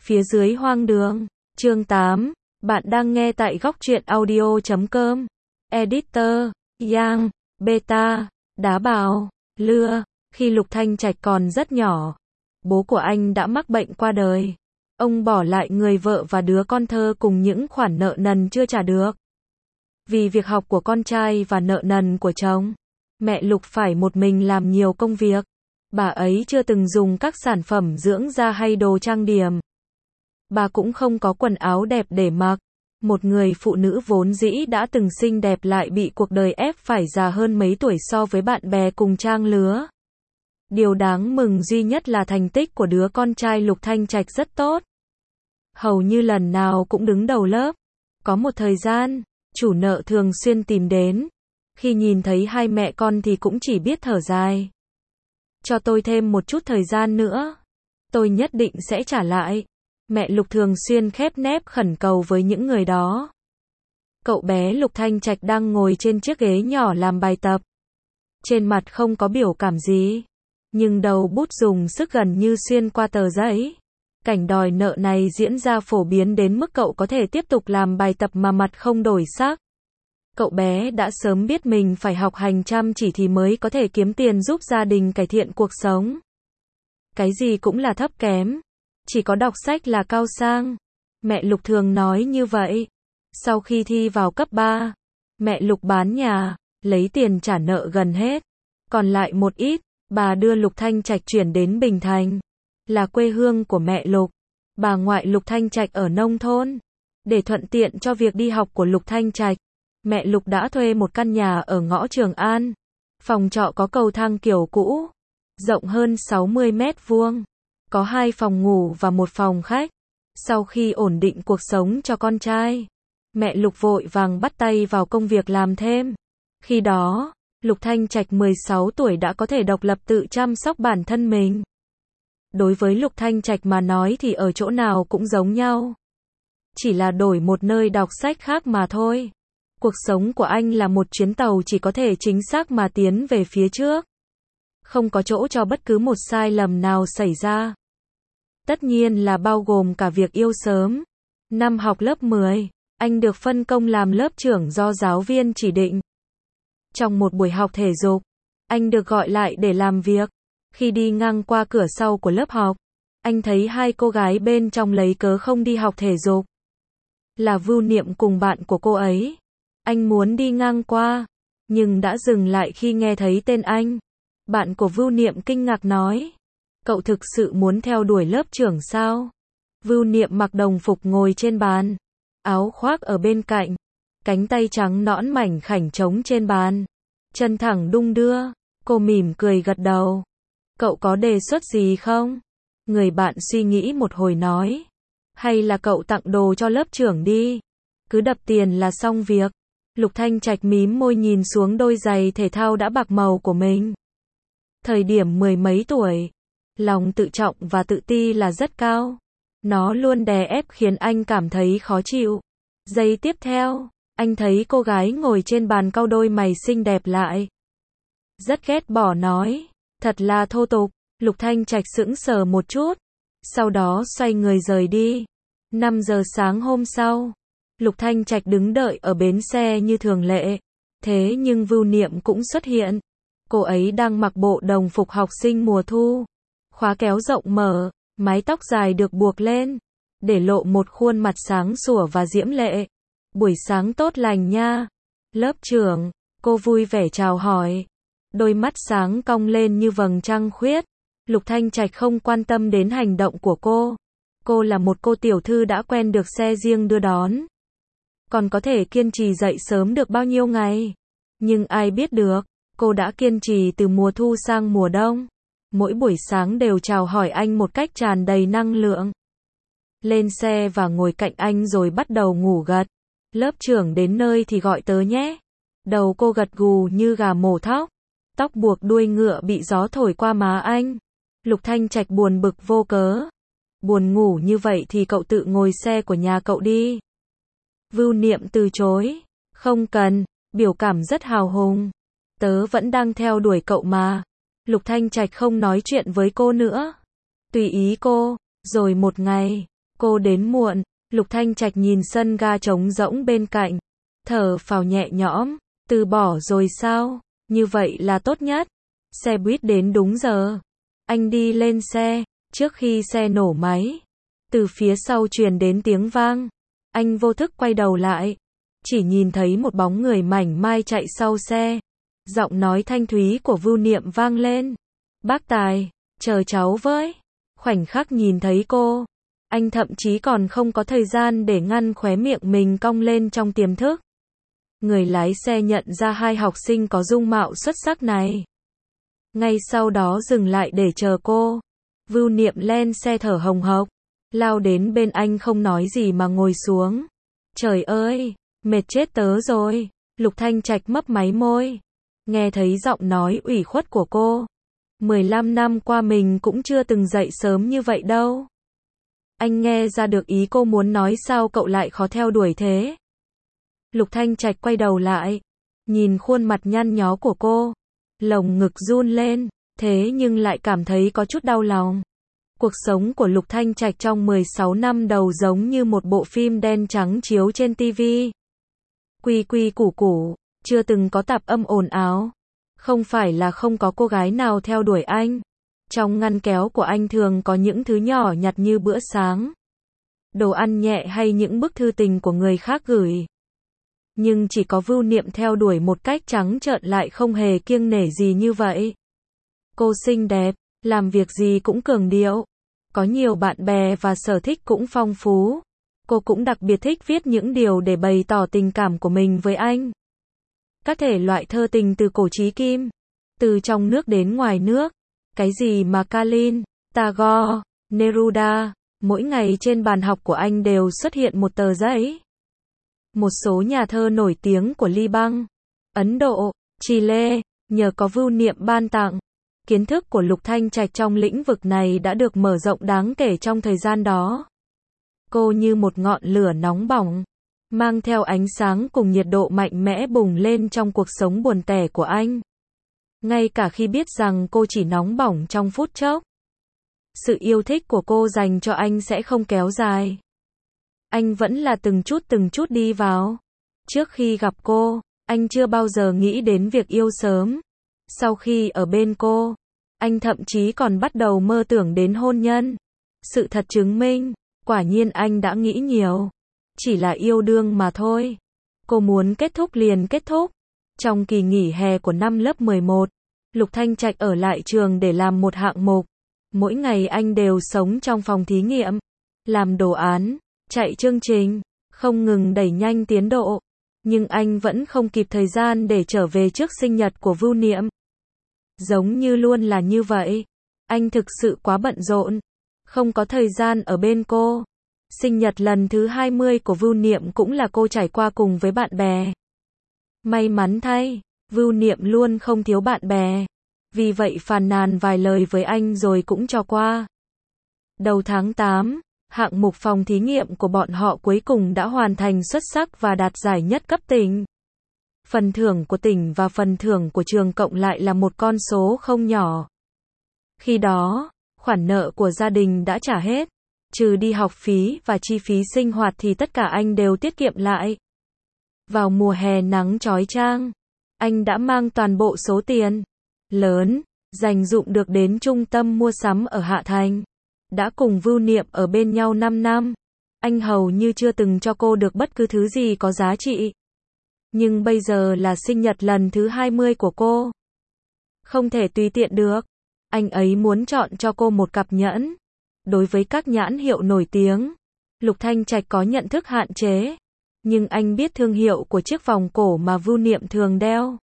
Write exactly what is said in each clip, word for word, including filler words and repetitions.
Phía dưới hoang đường. Chương tám. Bạn đang nghe tại góc truyện audio chấm com. Editor, Yang, Beta, Đá bào, Lưa. Khi Lục Thanh Trạch còn rất nhỏ, bố của anh đã mắc bệnh qua đời. Ông bỏ lại người vợ và đứa con thơ cùng những khoản nợ nần chưa trả được. Vì việc học của con trai và nợ nần của chồng, mẹ Lục phải một mình làm nhiều công việc. Bà ấy chưa từng dùng các sản phẩm dưỡng da hay đồ trang điểm. Bà cũng không có quần áo đẹp để mặc. Một người phụ nữ vốn dĩ đã từng xinh đẹp lại bị cuộc đời ép phải già hơn mấy tuổi so với bạn bè cùng trang lứa. Điều đáng mừng duy nhất là thành tích của đứa con trai Lục Thanh Trạch rất tốt. Hầu như lần nào cũng đứng đầu lớp. Có một thời gian, chủ nợ thường xuyên tìm đến. Khi nhìn thấy hai mẹ con thì cũng chỉ biết thở dài. Cho tôi thêm một chút thời gian nữa. Tôi nhất định sẽ trả lại. Mẹ Lục thường xuyên khép nép khẩn cầu với những người đó. Cậu bé Lục Thanh Trạch đang ngồi trên chiếc ghế nhỏ làm bài tập. Trên mặt không có biểu cảm gì. Nhưng đầu bút dùng sức gần như xuyên qua tờ giấy. Cảnh đòi nợ này diễn ra phổ biến đến mức cậu có thể tiếp tục làm bài tập mà mặt không đổi sắc. Cậu bé đã sớm biết mình phải học hành chăm chỉ thì mới có thể kiếm tiền giúp gia đình cải thiện cuộc sống. Cái gì cũng là thấp kém. Chỉ có đọc sách là cao sang. Mẹ Lục thường nói như vậy. Sau khi thi vào cấp ba, mẹ Lục bán nhà, lấy tiền trả nợ gần hết. Còn lại một ít, bà đưa Lục Thanh Trạch chuyển đến Bình Thành, là quê hương của mẹ Lục. Bà ngoại Lục Thanh Trạch ở nông thôn. Để thuận tiện cho việc đi học của Lục Thanh Trạch, mẹ Lục đã thuê một căn nhà ở ngõ Trường An. Phòng trọ có cầu thang kiểu cũ, rộng hơn sáu mươi mét vuông. Có hai phòng ngủ và một phòng khách. Sau khi ổn định cuộc sống cho con trai, mẹ Lục vội vàng bắt tay vào công việc làm thêm. Khi đó, Lục Thanh Trạch mười sáu tuổi đã có thể độc lập tự chăm sóc bản thân mình. Đối với Lục Thanh Trạch mà nói thì ở chỗ nào cũng giống nhau. Chỉ là đổi một nơi đọc sách khác mà thôi. Cuộc sống của anh là một chuyến tàu chỉ có thể chính xác mà tiến về phía trước. Không có chỗ cho bất cứ một sai lầm nào xảy ra. Tất nhiên là bao gồm cả việc yêu sớm. Năm học lớp mười, anh được phân công làm lớp trưởng do giáo viên chỉ định. Trong một buổi học thể dục, anh được gọi lại để làm việc. Khi đi ngang qua cửa sau của lớp học, anh thấy hai cô gái bên trong lấy cớ không đi học thể dục. Là Vưu Niệm cùng bạn của cô ấy. Anh muốn đi ngang qua, nhưng đã dừng lại khi nghe thấy tên anh. Bạn của Vưu Niệm kinh ngạc nói. Cậu thực sự muốn theo đuổi lớp trưởng sao? Vưu Niệm mặc đồng phục ngồi trên bàn. Áo khoác ở bên cạnh. Cánh tay trắng nõn mảnh khảnh trống trên bàn. Chân thẳng đung đưa. Cô mỉm cười gật đầu. Cậu có đề xuất gì không? Người bạn suy nghĩ một hồi nói. Hay là cậu tặng đồ cho lớp trưởng đi. Cứ đập tiền là xong việc. Lục Thanh Trạch mím môi nhìn xuống đôi giày thể thao đã bạc màu của mình. Thời điểm mười mấy tuổi, lòng tự trọng và tự ti là rất cao. Nó luôn đè ép khiến anh cảm thấy khó chịu. Giây tiếp theo, anh thấy cô gái ngồi trên bàn cau đôi mày xinh đẹp lại. Rất ghét bỏ nói. Thật là thô tục. Lục Thanh Trạch sững sờ một chút. Sau đó xoay người rời đi. năm giờ sáng hôm sau, Lục Thanh Trạch đứng đợi ở bến xe như thường lệ. Thế nhưng Vưu Niệm cũng xuất hiện. Cô ấy đang mặc bộ đồng phục học sinh mùa thu. Khóa kéo rộng mở, mái tóc dài được buộc lên, để lộ một khuôn mặt sáng sủa và diễm lệ. Buổi sáng tốt lành nha. Lớp trưởng, cô vui vẻ chào hỏi. Đôi mắt sáng cong lên như vầng trăng khuyết. Lục Thanh Trạch không quan tâm đến hành động của cô. Cô là một cô tiểu thư đã quen được xe riêng đưa đón. Còn có thể kiên trì dậy sớm được bao nhiêu ngày. Nhưng ai biết được, cô đã kiên trì từ mùa thu sang mùa đông. Mỗi buổi sáng đều chào hỏi anh một cách tràn đầy năng lượng. Lên xe và ngồi cạnh anh rồi bắt đầu ngủ gật. Lớp trưởng đến nơi thì gọi tớ nhé. Đầu cô gật gù như gà mổ thóc. Tóc buộc đuôi ngựa bị gió thổi qua má anh. Lục Thanh Trạch buồn bực vô cớ. Buồn ngủ như vậy thì cậu tự ngồi xe của nhà cậu đi. Vưu Niệm từ chối. Không cần, biểu cảm rất hào hùng. Tớ vẫn đang theo đuổi cậu mà. Lục Thanh Trạch không nói chuyện với cô nữa. Tùy ý cô. Rồi một ngày, Cô đến muộn, Lục Thanh Trạch nhìn sân ga trống rỗng bên cạnh, thở phào nhẹ nhõm, từ bỏ rồi sao, như vậy là tốt nhất. Xe buýt đến đúng giờ. Anh đi lên xe, trước khi xe nổ máy, từ phía sau truyền đến tiếng vang. Anh vô thức quay đầu lại, chỉ nhìn thấy một bóng người mảnh mai chạy sau xe. Giọng nói thanh thúy của Vưu Niệm vang lên. Bác Tài, chờ cháu với. Khoảnh khắc nhìn thấy cô, anh thậm chí còn không có thời gian để ngăn khóe miệng mình cong lên trong tiềm thức. Người lái xe nhận ra hai học sinh có dung mạo xuất sắc này. Ngay sau đó dừng lại để chờ cô. Vưu Niệm lên xe thở hồng hộc, lao đến bên anh không nói gì mà ngồi xuống. Trời ơi, mệt chết tớ rồi. Lục Thanh Trạch mấp máy môi. Nghe thấy giọng nói ủy khuất của cô. mười lăm năm qua mình cũng chưa từng dậy sớm như vậy đâu. Anh nghe ra được ý cô muốn nói, sao cậu lại khó theo đuổi thế. Lục Thanh Trạch quay đầu lại, nhìn khuôn mặt nhăn nhó của cô, lồng ngực run lên, thế nhưng lại cảm thấy có chút đau lòng. Cuộc sống của Lục Thanh Trạch trong mười sáu năm đầu giống như một bộ phim đen trắng chiếu trên ti vi. Quy quy củ củ, chưa từng có tạp âm ồn ào. Không phải là không có cô gái nào theo đuổi anh. Trong ngăn kéo của anh thường có những thứ nhỏ nhặt như bữa sáng, đồ ăn nhẹ hay những bức thư tình của người khác gửi. Nhưng chỉ có Vưu Niệm theo đuổi một cách trắng trợn, lại không hề kiêng nể gì như vậy. Cô xinh đẹp, làm việc gì cũng cường điệu, có nhiều bạn bè và sở thích cũng phong phú. Cô cũng đặc biệt thích viết những điều để bày tỏ tình cảm của mình với anh. Các thể loại thơ tình từ cổ chí kim, từ trong nước đến ngoài nước. Cái gì mà Kalin, Tagore, Neruda, mỗi ngày trên bàn học của anh đều xuất hiện một tờ giấy. Một số nhà thơ nổi tiếng của Liban, Ấn Độ, Chile, nhờ có Vưu Niệm ban tặng, kiến thức của Lục Thanh Trạch trong lĩnh vực này đã được mở rộng đáng kể trong thời gian đó. Cô như một ngọn lửa nóng bỏng, mang theo ánh sáng cùng nhiệt độ mạnh mẽ bùng lên trong cuộc sống buồn tẻ của anh. Ngay cả khi biết rằng cô chỉ nóng bỏng trong phút chốc, sự yêu thích của cô dành cho anh sẽ không kéo dài. Anh vẫn là từng chút từng chút đi vào. Trước khi gặp cô, anh chưa bao giờ nghĩ đến việc yêu sớm. Sau khi ở bên cô, anh thậm chí còn bắt đầu mơ tưởng đến hôn nhân. Sự thật chứng minh, quả nhiên anh đã nghĩ nhiều. Chỉ là yêu đương mà thôi. Cô muốn kết thúc liền kết thúc. Trong kỳ nghỉ hè của năm lớp mười một, Lục Thanh Trạch ở lại trường để làm một hạng mục. Mỗi ngày anh đều sống trong phòng thí nghiệm, làm đồ án, chạy chương trình, không ngừng đẩy nhanh tiến độ. Nhưng anh vẫn không kịp thời gian để trở về trước sinh nhật của Vưu Niệm. Giống như luôn là như vậy. Anh thực sự quá bận rộn, không có thời gian ở bên cô. Sinh nhật lần thứ hai mươi của Vưu Niệm cũng là cô trải qua cùng với bạn bè. May mắn thay, Vưu Niệm luôn không thiếu bạn bè. Vì vậy phàn nàn vài lời với anh rồi cũng cho qua. Đầu tháng tám, hạng mục phòng thí nghiệm của bọn họ cuối cùng đã hoàn thành xuất sắc và đạt giải nhất cấp tỉnh. Phần thưởng của tỉnh và phần thưởng của trường cộng lại là một con số không nhỏ. Khi đó, khoản nợ của gia đình đã trả hết. Trừ đi học phí và chi phí sinh hoạt thì tất cả anh đều tiết kiệm lại. Vào mùa hè nắng chói chang, anh đã mang toàn bộ số tiền lớn dành dụm được đến trung tâm mua sắm ở Hạ Thành. Đã cùng Vưu Niệm ở bên nhau năm năm, anh hầu như chưa từng cho cô được bất cứ thứ gì có giá trị. Nhưng bây giờ là sinh nhật lần thứ hai mươi của cô. Không thể tùy tiện được. Anh ấy muốn chọn cho cô một cặp nhẫn. Đối với các nhãn hiệu nổi tiếng, Lục Thanh Trạch có nhận thức hạn chế. Nhưng anh biết thương hiệu của chiếc vòng cổ mà Vưu Niệm thường đeo.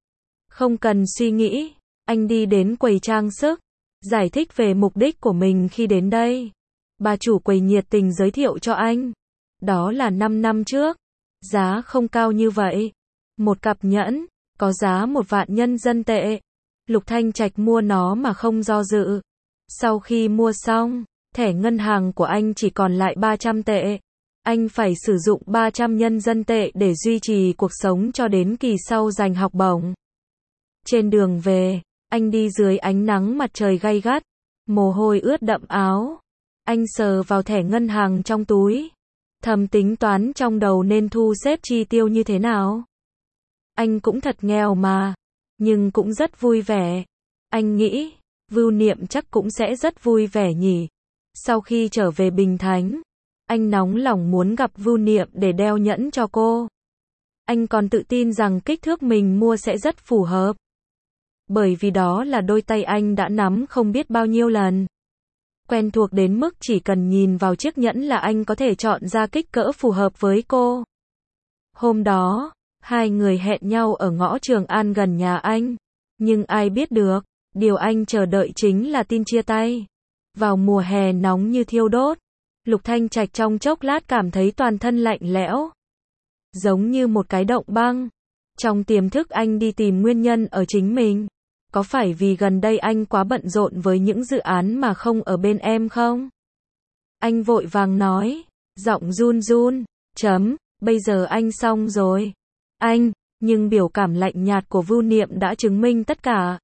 Không cần suy nghĩ, anh đi đến quầy trang sức, giải thích về mục đích của mình khi đến đây. Bà chủ quầy nhiệt tình giới thiệu cho anh. Đó là năm năm trước. Giá không cao như vậy. Một cặp nhẫn, có giá một vạn nhân dân tệ. Lục Thanh Trạch mua nó mà không do dự. Sau khi mua xong, thẻ ngân hàng của anh chỉ còn lại ba trăm tệ. Anh phải sử dụng ba trăm nhân dân tệ để duy trì cuộc sống cho đến kỳ sau giành học bổng. Trên đường về, anh đi dưới ánh nắng mặt trời gay gắt, mồ hôi ướt đẫm áo. Anh sờ vào thẻ ngân hàng trong túi, thầm tính toán trong đầu nên thu xếp chi tiêu như thế nào. Anh cũng thật nghèo mà, nhưng cũng rất vui vẻ. Anh nghĩ, Vưu Niệm chắc cũng sẽ rất vui vẻ nhỉ. Sau khi trở về Bình Thánh, anh nóng lòng muốn gặp Vưu Niệm để đeo nhẫn cho cô. Anh còn tự tin rằng kích thước mình mua sẽ rất phù hợp. Bởi vì đó là đôi tay anh đã nắm không biết bao nhiêu lần. Quen thuộc đến mức chỉ cần nhìn vào chiếc nhẫn là anh có thể chọn ra kích cỡ phù hợp với cô. Hôm đó, hai người hẹn nhau ở ngõ Trường An gần nhà anh. Nhưng ai biết được, điều anh chờ đợi chính là tin chia tay. Vào mùa hè nóng như thiêu đốt, Lục Thanh Trạch trong chốc lát cảm thấy toàn thân lạnh lẽo, giống như một cái động băng. Trong tiềm thức anh đi tìm nguyên nhân ở chính mình. Có phải vì gần đây anh quá bận rộn với những dự án mà không ở bên em không? Anh vội vàng nói, giọng run run, chấm, bây giờ anh xong rồi. Anh, nhưng biểu cảm lạnh nhạt của Vưu Niệm đã chứng minh tất cả.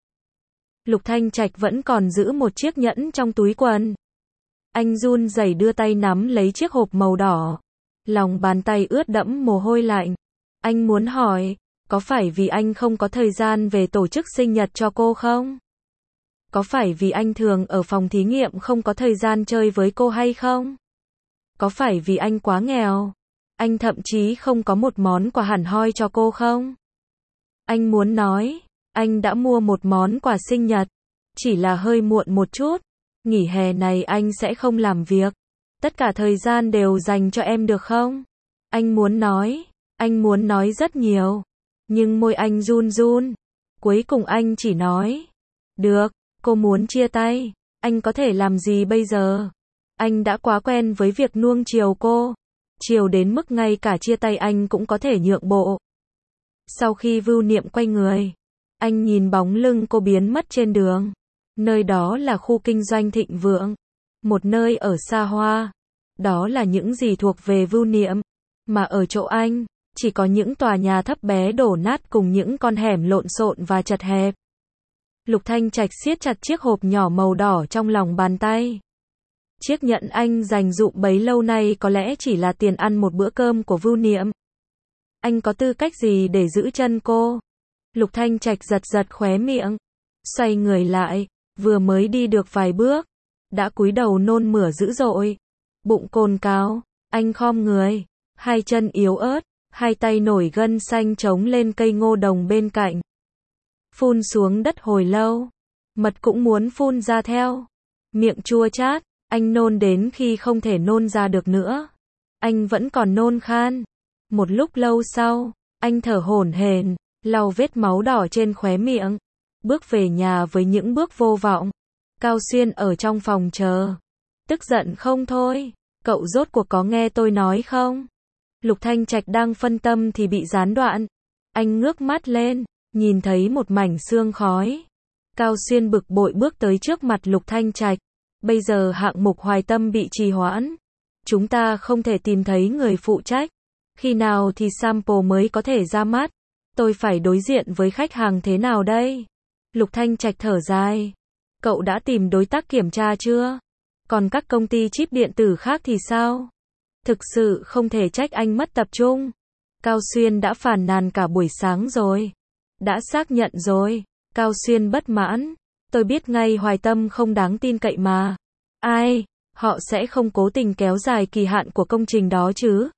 Lục Thanh Trạch vẫn còn giữ một chiếc nhẫn trong túi quần. Anh run rẩy đưa tay nắm lấy chiếc hộp màu đỏ. Lòng bàn tay ướt đẫm mồ hôi lạnh. Anh muốn hỏi, có phải vì anh không có thời gian về tổ chức sinh nhật cho cô không? Có phải vì anh thường ở phòng thí nghiệm không có thời gian chơi với cô hay không? Có phải vì anh quá nghèo? Anh thậm chí không có một món quà hẳn hoi cho cô không? Anh muốn nói, anh đã mua một món quà sinh nhật, chỉ là hơi muộn một chút. Nghỉ hè này anh sẽ không làm việc. Tất cả thời gian đều dành cho em được không? Anh muốn nói, anh muốn nói rất nhiều. Nhưng môi anh run run. Cuối cùng anh chỉ nói, được, cô muốn chia tay, anh có thể làm gì bây giờ? Anh đã quá quen với việc nuông chiều cô. Chiều đến mức ngay cả chia tay anh cũng có thể nhượng bộ. Sau khi Vưu Niệm quay người, anh nhìn bóng lưng cô biến mất trên đường. Nơi đó là khu kinh doanh thịnh vượng. Một nơi ở xa hoa. Đó là những gì thuộc về Vưu Niệm. Mà ở chỗ anh, chỉ có những tòa nhà thấp bé đổ nát cùng những con hẻm lộn xộn và chật hẹp. Lục Thanh Trạch siết chặt chiếc hộp nhỏ màu đỏ trong lòng bàn tay. Chiếc nhẫn anh dành dụm bấy lâu nay có lẽ chỉ là tiền ăn một bữa cơm của Vưu Niệm. Anh có tư cách gì để giữ chân cô? Lục Thanh Trạch giật giật khóe miệng, xoay người lại, vừa mới đi được vài bước, đã cúi đầu nôn mửa dữ dội. Bụng cồn cào, anh khom người, hai chân yếu ớt, hai tay nổi gân xanh chống lên cây ngô đồng bên cạnh. Phun xuống đất hồi lâu, mật cũng muốn phun ra theo. Miệng chua chát, anh nôn đến khi không thể nôn ra được nữa. Anh vẫn còn nôn khan. Một lúc lâu sau, anh thở hổn hển, lau vết máu đỏ trên khóe miệng, bước về nhà với những bước vô vọng. Cao Xuyên ở trong phòng chờ, tức giận không thôi. Cậu rốt cuộc có nghe tôi nói không? Lục Thanh Trạch đang phân tâm thì bị gián đoạn. Anh ngước mắt lên, nhìn thấy một mảnh sương khói. Cao Xuyên bực bội bước tới trước mặt Lục Thanh Trạch. Bây giờ hạng mục Hoài Tâm bị trì hoãn. Chúng ta không thể tìm thấy người phụ trách. Khi nào thì sample mới có thể ra mắt? Tôi phải đối diện với khách hàng thế nào đây? Lục Thanh Trạch thở dài. Cậu đã tìm đối tác kiểm tra chưa? Còn các công ty chip điện tử khác thì sao? Thực sự không thể trách anh mất tập trung. Cao Xuyên đã phàn nàn cả buổi sáng rồi. Đã xác nhận rồi. Cao Xuyên bất mãn. Tôi biết ngay Hoài Tâm không đáng tin cậy mà. Ai? Họ sẽ không cố tình kéo dài kỳ hạn của công trình đó chứ?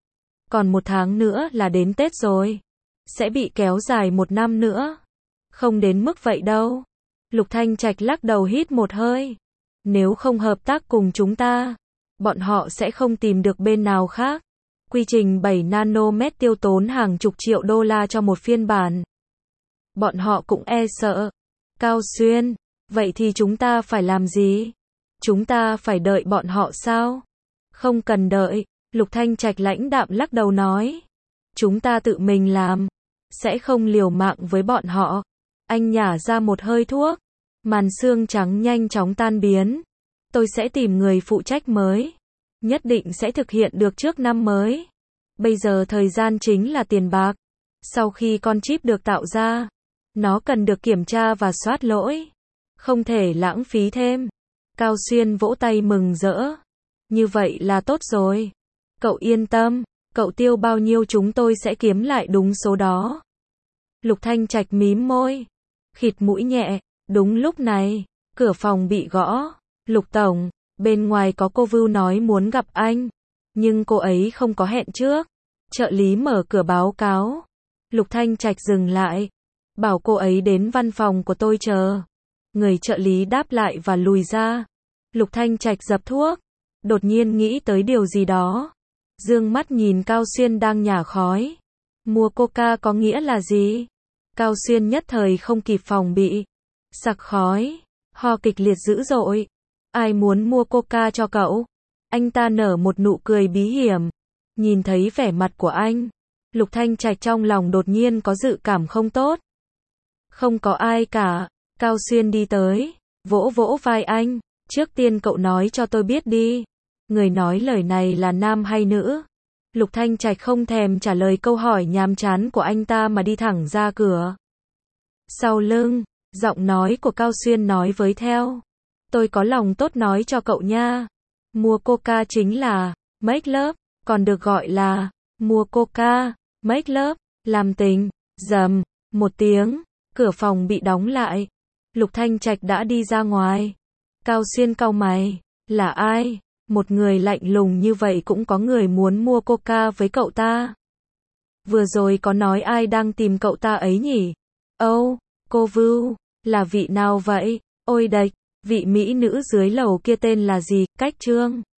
Còn một tháng nữa là đến Tết rồi. Sẽ bị kéo dài một năm nữa. Không đến mức vậy đâu. Lục Thanh Trạch lắc đầu hít một hơi. Nếu không hợp tác cùng chúng ta, bọn họ sẽ không tìm được bên nào khác. Quy trình bảy nanomet tiêu tốn hàng chục triệu đô la cho một phiên bản. Bọn họ cũng e sợ. Cao Xuyên, vậy thì chúng ta phải làm gì? Chúng ta phải đợi bọn họ sao? Không cần đợi, Lục Thanh Trạch lãnh đạm lắc đầu nói. Chúng ta tự mình làm, sẽ không liều mạng với bọn họ. Anh nhả ra một hơi thuốc, màn sương trắng nhanh chóng tan biến. Tôi sẽ tìm người phụ trách mới, nhất định sẽ thực hiện được trước năm mới. Bây giờ thời gian chính là tiền bạc. Sau khi con chip được tạo ra, nó cần được kiểm tra và soát lỗi. Không thể lãng phí thêm. Cao Xuyên vỗ tay mừng rỡ. Như vậy là tốt rồi. Cậu yên tâm, cậu tiêu bao nhiêu chúng tôi sẽ kiếm lại đúng số đó. Lục Thanh Trạch mím môi, khịt mũi nhẹ. Đúng lúc này, cửa phòng bị gõ. Lục tổng, bên ngoài có cô Vưu nói muốn gặp anh. Nhưng cô ấy không có hẹn trước. Trợ lý mở cửa báo cáo. Lục Thanh Trạch dừng lại. Bảo cô ấy đến văn phòng của tôi chờ. Người trợ lý đáp lại và lùi ra. Lục Thanh Trạch dập thuốc. Đột nhiên nghĩ tới điều gì đó. Dương mắt nhìn Cao Xuyên đang nhả khói. Mua coca có nghĩa là gì? Cao Xuyên nhất thời không kịp phòng bị. Sặc khói. Ho kịch liệt dữ dội. Ai muốn mua coca cho cậu? Anh ta nở một nụ cười bí hiểm. Nhìn thấy vẻ mặt của anh. Lục Thanh Trạch trong lòng đột nhiên có dự cảm không tốt. Không có ai cả. Cao Xuyên đi tới. Vỗ vỗ vai anh. Trước tiên cậu nói cho tôi biết đi. Người nói lời này là nam hay nữ? Lục Thanh Trạch không thèm trả lời câu hỏi nhàm chán của anh ta mà đi thẳng ra cửa. Sau lưng, giọng nói của Cao Xuyên nói với theo. Tôi có lòng tốt nói cho cậu nha. Mua coca chính là make love, còn được gọi là mua coca, make love, làm tình. Rầm, một tiếng, cửa phòng bị đóng lại. Lục Thanh Trạch đã đi ra ngoài. Cao Xuyên cau mày, là ai? Một người lạnh lùng như vậy cũng có người muốn mua coca với cậu ta. Vừa rồi có nói ai đang tìm cậu ta ấy nhỉ? Âu, oh, cô Vưu, là vị nào vậy? Ôi đệch, vị mỹ nữ dưới lầu kia tên là gì? Cách Trương.